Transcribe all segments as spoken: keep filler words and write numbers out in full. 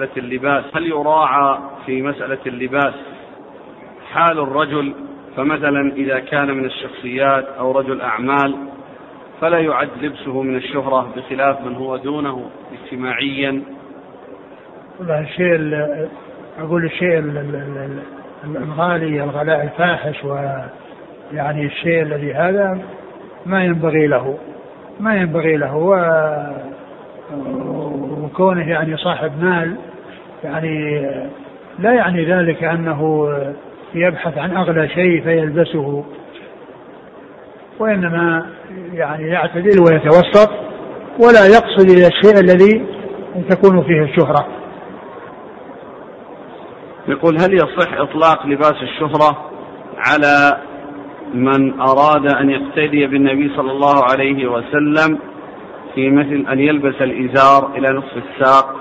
اللباس، هل يراعى في مسألة اللباس حال الرجل؟ فمثلا إذا كان من الشخصيات أو رجل أعمال فلا يعد لبسه من الشهرة بخلاف من هو دونه اجتماعيا. الشيء أقول الشيء الغالي الغلاء الفاحش ويعني الشيء الذي هذا ما ينبغي له ما ينبغي له وكونه يعني صاحب مال يعني لا يعني ذلك أنه يبحث عن أغلى شيء فيلبسه، وإنما يعني يعتدل ويتوسط ولا يقصد إلى الشيء الذي تكون فيه الشهرة. يقول هل يصح إطلاق لباس الشهرة على من أراد أن يقتدي بالنبي صلى الله عليه وسلم في مثل أن يلبس الإزار إلى نصف الساق؟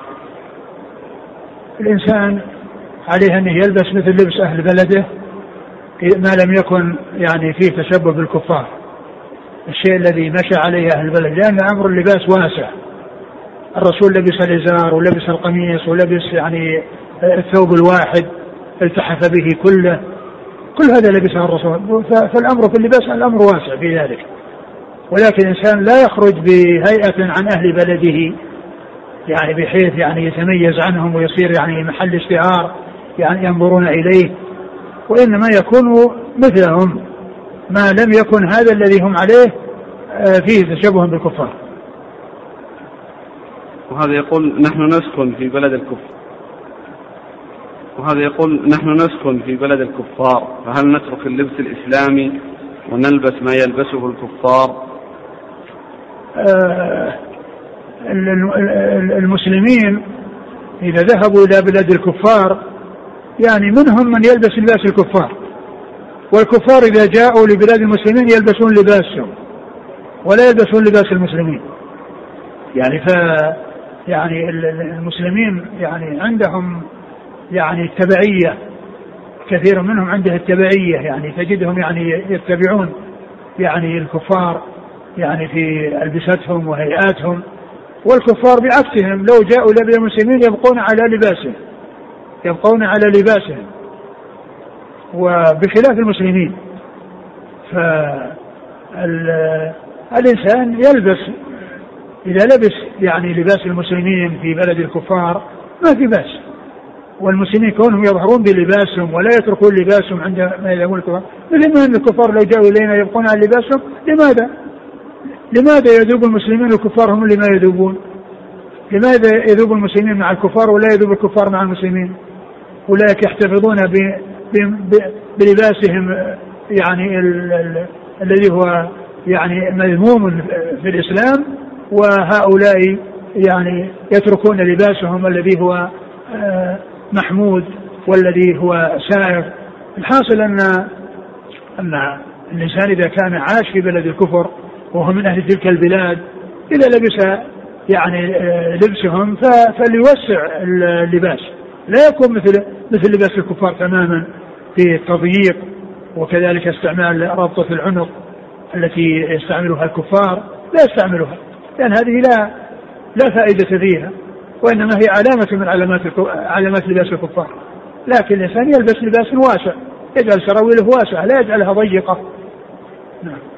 الإنسان عليه أن يلبس مثل لبس أهل بلده ما لم يكن يعني فيه تشبه بالكفار، الشيء الذي مشى عليه أهل البلد، لأن أمر اللباس واسع. الرسول لبس الإزار ولبس القميص ولبس يعني الثوب الواحد التحف به كله، كل هذا لبسه الرسول. فالأمر في اللباس الأمر واسع في ذلك، ولكن الإنسان لا يخرج بهيئة عن أهل بلده يعني بحيث يعني يتميز عنهم ويصير يعني محل اشتهار يعني ينظرون إليه، وإنما يكون مثلهم ما لم يكن هذا الذي هم عليه فيه تشبه بالكفار. وهذا يقول نحن نسكن في بلد الكفر وهذا يقول نحن نسكن في بلد الكفار، فهل نترك اللبس الإسلامي ونلبس ما يلبسه الكفار؟ آه المسلمين إذا ذهبوا إلى بلاد الكفار يعني منهم من يلبس لباس الكفار، والكفار إذا جاءوا لبلاد المسلمين يلبسون لباسهم ولا يلبسون لباس المسلمين. يعني ف يعني المسلمين يعني عندهم يعني التبعية، كثير منهم عنده التبعية، يعني تجدهم يعني يتبعون يعني الكفار يعني في ألبستهم وهيئاتهم، والكفار بعكسهم لو جاءوا لبلاد المسلمين يبقون على لباسهم يبقون على لباسهم وبخلاف المسلمين. فالإنسان يلبس إذا لبس يعني لباس المسلمين في بلد الكفار ما في بأس، والمسلمين كونهم يظهرون بلباسهم ولا يتركون لباسهم عند ما يذهبون الكفار، مثل ما أن الكفار لو جاءوا إلينا يبقون على لباسهم. لماذا لماذا يذوب المسلمين والكفار هم اللي ما يذوبون؟ لماذا يذوب المسلمين مع الكفار ولا يذوب الكفار مع المسلمين؟ أولئك يحتفظون ب... ب... بلباسهم يعني ال... ال... الذي هو يعني مذموم في الإسلام، وهؤلاء يعني يتركون لباسهم الذي هو محمود والذي هو سائغ. الحاصل أن أن الإنسان إذا كان عاش في بلد الكفر وهو من أهل تلك البلاد إذا لبس يعني لبسهم فليوسع اللباس، لا يكون مثل مثل لباس الكفار تماما في التضييق، وكذلك استعمال ربطة العنق التي يستعملها الكفار لا يستعملها، لأن هذه لا لا فائدة فيها، وإنما هي علامة من علامات علامات لباس الكفار. لكن الإنسان يلبس لباس واسع، يجعل سراويله واسعة لا يجعلها ضيقة. نعم.